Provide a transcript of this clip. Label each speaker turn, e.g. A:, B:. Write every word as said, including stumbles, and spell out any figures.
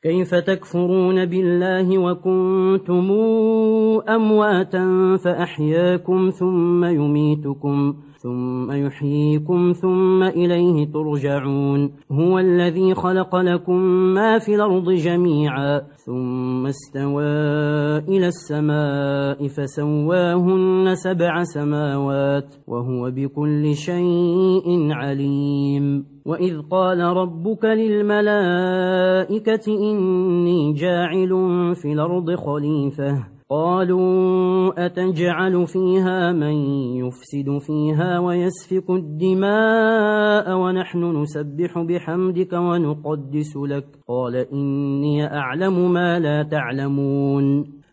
A: كيف تكفرون بالله وكنتم أمواتا فأحياكم ثم يميتكم ثم يحييكم ثم إليه ترجعون هو الذي خلق لكم ما في الأرض جميعا ثم استوى إلى السماء فسواهن سبع سماوات وهو بكل شيء عليم وإذ قال ربك للملائكة إني جاعل في الأرض خليفة قالوا أتجعل فيها من يفسد فيها ويسفك الدماء ونحن نسبح بحمدك ونقدس لك قال إني أعلم ما لا تعلمون